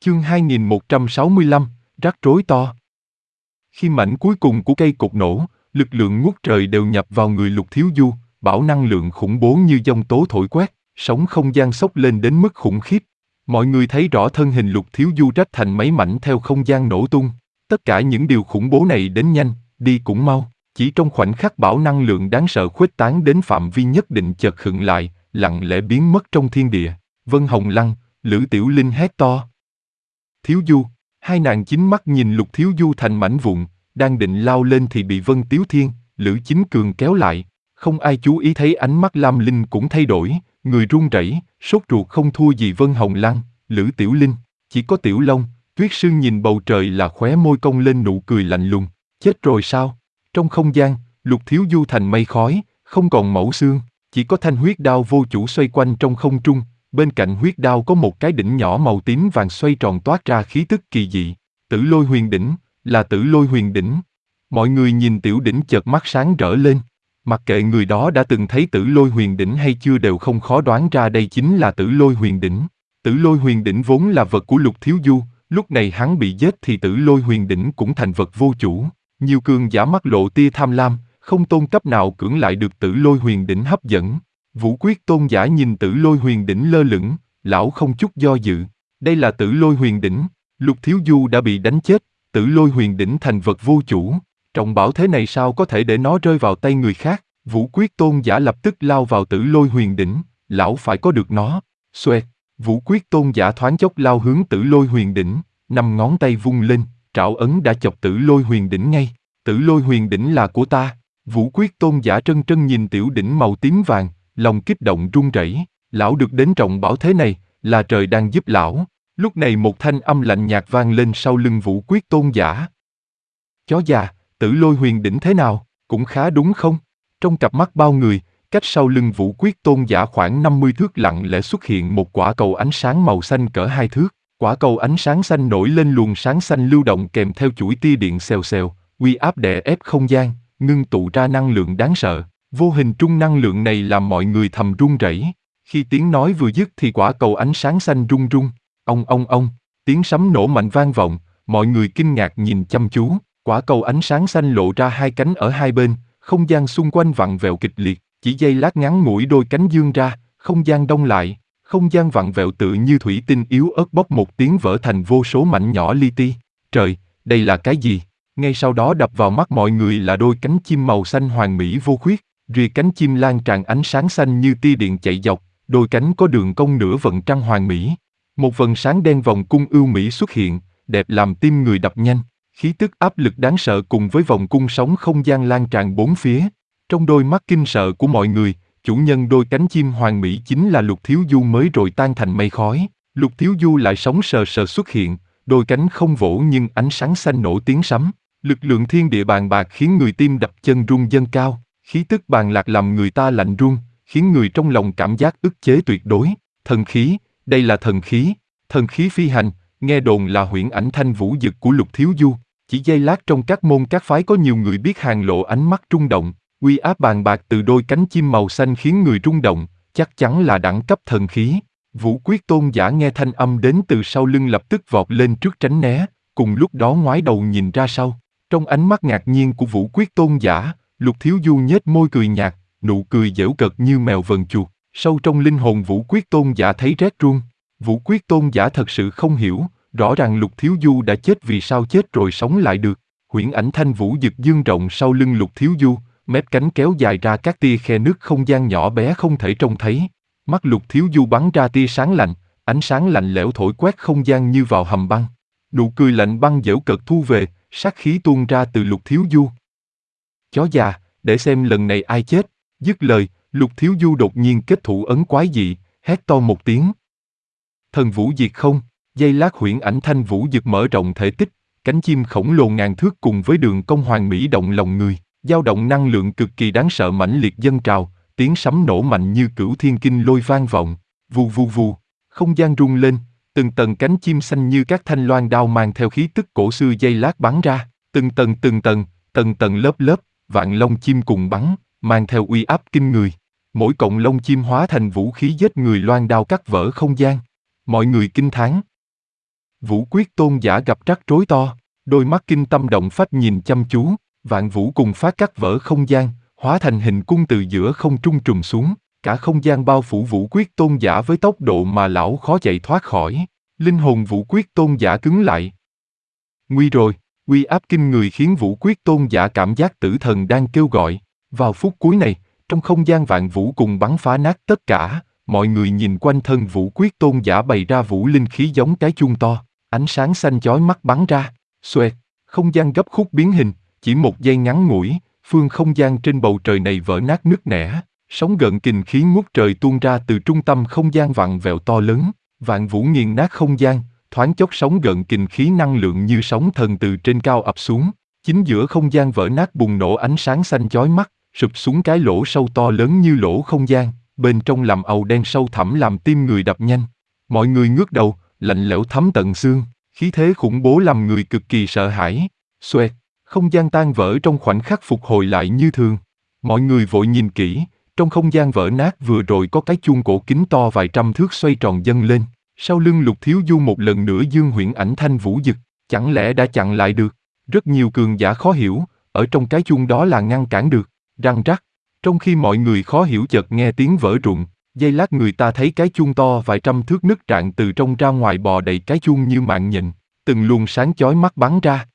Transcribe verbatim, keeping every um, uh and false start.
Chương hai nghìn một trăm sáu mươi lăm, rắc rối to. Khi mảnh cuối cùng của cây cột nổ, lực lượng ngút trời đều nhập vào người Lục Thiếu Du, bão năng lượng khủng bố như giông tố thổi quét, sóng không gian sốc lên đến mức khủng khiếp. Mọi người thấy rõ thân hình Lục Thiếu Du rách thành mấy mảnh theo không gian nổ tung. Tất cả những điều khủng bố này đến nhanh, đi cũng mau. Chỉ trong khoảnh khắc bão năng lượng đáng sợ khuếch tán đến phạm vi nhất định chợt khựng lại, lặng lẽ biến mất trong thiên địa. Vân Hồng Lăng, Lữ Tiểu Linh hét to. Thiếu Du, hai nàng chính mắt nhìn Lục Thiếu Du thành mảnh vụn, đang định lao lên thì bị Vân Tiếu Thiên, Lữ Chính Cường kéo lại. Không ai chú ý thấy ánh mắt Lam Linh cũng thay đổi, người run rẩy, sốt ruột không thua gì Vân Hồng Lăng, Lữ Tiểu Linh. Chỉ có Tiểu Long, Tuyết Sương nhìn bầu trời là khóe môi cong lên nụ cười lạnh lùng. Chết rồi sao? Trong không gian, Lục Thiếu Du thành mây khói, không còn mẩu xương, chỉ có thanh huyết đao vô chủ xoay quanh trong không trung. Bên cạnh huyết đao có một cái đỉnh nhỏ màu tím vàng xoay tròn toát ra khí tức kỳ dị. Tử Lôi Huyền Đỉnh, là Tử Lôi Huyền Đỉnh. Mọi người nhìn tiểu đỉnh chợt mắt sáng rỡ lên. Mặc kệ người đó đã từng thấy Tử Lôi Huyền Đỉnh hay chưa đều không khó đoán ra đây chính là Tử Lôi Huyền Đỉnh. Tử Lôi Huyền Đỉnh vốn là vật của Lục Thiếu Du, lúc này hắn bị giết thì Tử Lôi Huyền Đỉnh cũng thành vật vô chủ. Nhiều cường giả mắt lộ tia tham lam, không tôn cấp nào cưỡng lại được Tử Lôi Huyền Đỉnh hấp dẫn. Vũ Quyết Tôn giả nhìn Tử Lôi Huyền Đỉnh lơ lửng, lão không chút do dự. Đây là Tử Lôi Huyền Đỉnh, Lục Thiếu Du đã bị đánh chết, Tử Lôi Huyền Đỉnh thành vật vô chủ. Trọng bảo thế này sao có thể để nó rơi vào tay người khác? Vũ Quyết Tôn giả lập tức lao vào Tử Lôi Huyền Đỉnh, lão phải có được nó. Xoẹt, Vũ Quyết Tôn giả thoáng chốc lao hướng Tử Lôi Huyền Đỉnh, năm ngón tay vung lên, trảo ấn đã chọc Tử Lôi Huyền Đỉnh ngay. Tử Lôi Huyền Đỉnh là của ta. Vũ Quyết Tôn giả trân trân nhìn tiểu đỉnh màu tím vàng, lòng kích động run rẩy. Lão được đến trọng bảo thế này, là trời đang giúp lão. Lúc này một thanh âm lạnh nhạt vang lên sau lưng Vũ Quyết Tôn giả. Chó già, Tử Lôi Huyền Đỉnh thế nào, cũng khá đúng không? Trong cặp mắt bao người, cách sau lưng Vũ Quyết Tôn giả khoảng năm mươi thước lặng lẽ xuất hiện một quả cầu ánh sáng màu xanh cỡ hai thước. Quả cầu ánh sáng xanh nổi lên luồng sáng xanh lưu động kèm theo chuỗi tia điện xèo xèo, uy áp đè ép không gian, ngưng tụ ra năng lượng đáng sợ. Vô hình trung năng lượng này làm mọi người thầm run rẩy. Khi tiếng nói vừa dứt thì quả cầu ánh sáng xanh rung rung, ong ong ong, tiếng sấm nổ mạnh vang vọng, mọi người kinh ngạc nhìn chăm chú. Quả cầu ánh sáng xanh lộ ra hai cánh ở hai bên, không gian xung quanh vặn vẹo kịch liệt, chỉ giây lát ngắn ngủi đôi cánh dương ra, không gian đông lại, không gian vặn vẹo tựa như thủy tinh yếu ớt bốc một tiếng vỡ thành vô số mảnh nhỏ li ti. Trời, đây là cái gì? Ngay sau đó đập vào mắt mọi người là đôi cánh chim màu xanh hoàn mỹ vô khuyết, rìa cánh chim lan tràn ánh sáng xanh như tia điện chạy dọc, đôi cánh có đường cong nửa vầng trăng hoàn mỹ. Một vầng sáng đen vòng cung ưu mỹ xuất hiện, đẹp làm tim người đập nhanh. Khí tức áp lực đáng sợ cùng với vòng cung sóng không gian lan tràn bốn phía. Trong đôi mắt kinh sợ của mọi người, chủ nhân đôi cánh chim hoàn mỹ chính là Lục Thiếu Du mới rồi tan thành mây khói. Lục Thiếu Du lại sống sờ sờ xuất hiện, đôi cánh không vỗ nhưng ánh sáng xanh nổ tiếng sấm. Lực lượng thiên địa bàn bạc khiến người tim đập chân rung dâng cao. Khí tức bàn lạc làm người ta lạnh run, khiến người trong lòng cảm giác ức chế tuyệt đối. Thần khí, đây là thần khí, thần khí phi hành, nghe đồn là huyễn ảnh thanh vũ dực của Lục Thiếu Du. Chỉ giây lát trong các môn các phái có nhiều người biết hàng lộ ánh mắt rung động, uy áp bàn bạc từ đôi cánh chim màu xanh khiến người rung động, chắc chắn là đẳng cấp thần khí. Vũ Quyết Tôn giả nghe thanh âm đến từ sau lưng lập tức vọt lên trước tránh né, cùng lúc đó ngoái đầu nhìn ra sau. Trong ánh mắt ngạc nhiên của Vũ Quyết Tôn giả, Lục Thiếu Du nhếch môi cười nhạt, nụ cười giễu cợt như mèo vờn chuột. Sâu trong linh hồn Vũ Quyết Tôn giả thấy rét run. Vũ Quyết Tôn giả thật sự không hiểu, rõ ràng Lục Thiếu Du đã chết vì sao chết rồi sống lại được. Huyễn ảnh thanh vũ dực dương rộng sau lưng Lục Thiếu Du, mép cánh kéo dài ra các tia khe nước không gian nhỏ bé không thể trông thấy. Mắt Lục Thiếu Du bắn ra tia sáng lạnh, ánh sáng lạnh lẽo thổi quét không gian như vào hầm băng. Nụ cười lạnh băng giễu cợt thu về, sát khí tuôn ra từ Lục Thiếu Du. Chó già, để xem lần này ai chết. Dứt lời, Lục Thiếu Du đột nhiên kết thủ ấn quái dị, hét to một tiếng. Thần vũ diệt không, giây lát huyễn ảnh thanh vũ dực mở rộng thể tích, cánh chim khổng lồ ngàn thước cùng với đường cong hoàn mỹ động lòng người, dao động năng lượng cực kỳ đáng sợ mãnh liệt dâng trào, tiếng sấm nổ mạnh như cửu thiên kinh lôi vang vọng, vù vù vù, không gian rung lên, từng tầng cánh chim xanh như các thanh loan đao mang theo khí tức cổ xưa giây lát bắn ra, từng tầng từng tầng, tầng tầng lớp lớp, vạn lông chim cùng bắn, mang theo uy áp kinh người. Mỗi cọng lông chim hóa thành vũ khí giết người loan đao cắt vỡ không gian. Mọi người kinh thán. Vũ Quyết Tôn giả gặp rắc rối to, đôi mắt kinh tâm động phách nhìn chăm chú, vạn vũ cùng phá cắt vỡ không gian, hóa thành hình cung từ giữa không trung trùm xuống, cả không gian bao phủ Vũ Quyết Tôn giả với tốc độ mà lão khó chạy thoát khỏi. Linh hồn Vũ Quyết Tôn giả cứng lại. Nguy rồi, uy áp kinh người khiến Vũ Quyết Tôn giả cảm giác tử thần đang kêu gọi. Vào phút cuối này, trong không gian vạn vũ cùng bắn phá nát tất cả, mọi người nhìn quanh thân Vũ Quyết Tôn giả bày ra vũ linh khí giống cái chuông to, ánh sáng xanh chói mắt bắn ra, xoẹt, không gian gấp khúc biến hình, chỉ một giây ngắn ngủi, phương không gian trên bầu trời này vỡ nát nứt nẻ, sóng gợn kình khí ngút trời tuôn ra từ trung tâm không gian vặn vẹo to lớn, vạn vũ nghiền nát không gian, thoáng chốc sóng gợn kình khí năng lượng như sóng thần từ trên cao ập xuống, chính giữa không gian vỡ nát bùng nổ ánh sáng xanh chói mắt, sụp xuống cái lỗ sâu to lớn như lỗ không gian, bên trong làm ầu đen sâu thẳm làm tim người đập nhanh. Mọi người ngước đầu, lạnh lẽo thấm tận xương, khí thế khủng bố làm người cực kỳ sợ hãi. Xoẹt, không gian tan vỡ trong khoảnh khắc phục hồi lại như thường. Mọi người vội nhìn kỹ, trong không gian vỡ nát vừa rồi có cái chuông cổ kính to vài trăm thước xoay tròn dâng lên. Sau lưng Lục Thiếu Du một lần nữa dương huyễn ảnh thanh vũ dực, chẳng lẽ đã chặn lại được? Rất nhiều cường giả khó hiểu, ở trong cái chuông đó là ngăn cản được. Răng rắc, trong khi mọi người khó hiểu chợt nghe tiếng vỡ rụng, giây lát người ta thấy cái chuông to vài trăm thước nứt rạn từ trong ra ngoài bò đầy cái chuông như mạng nhện, từng luồng sáng chói mắt bắn ra,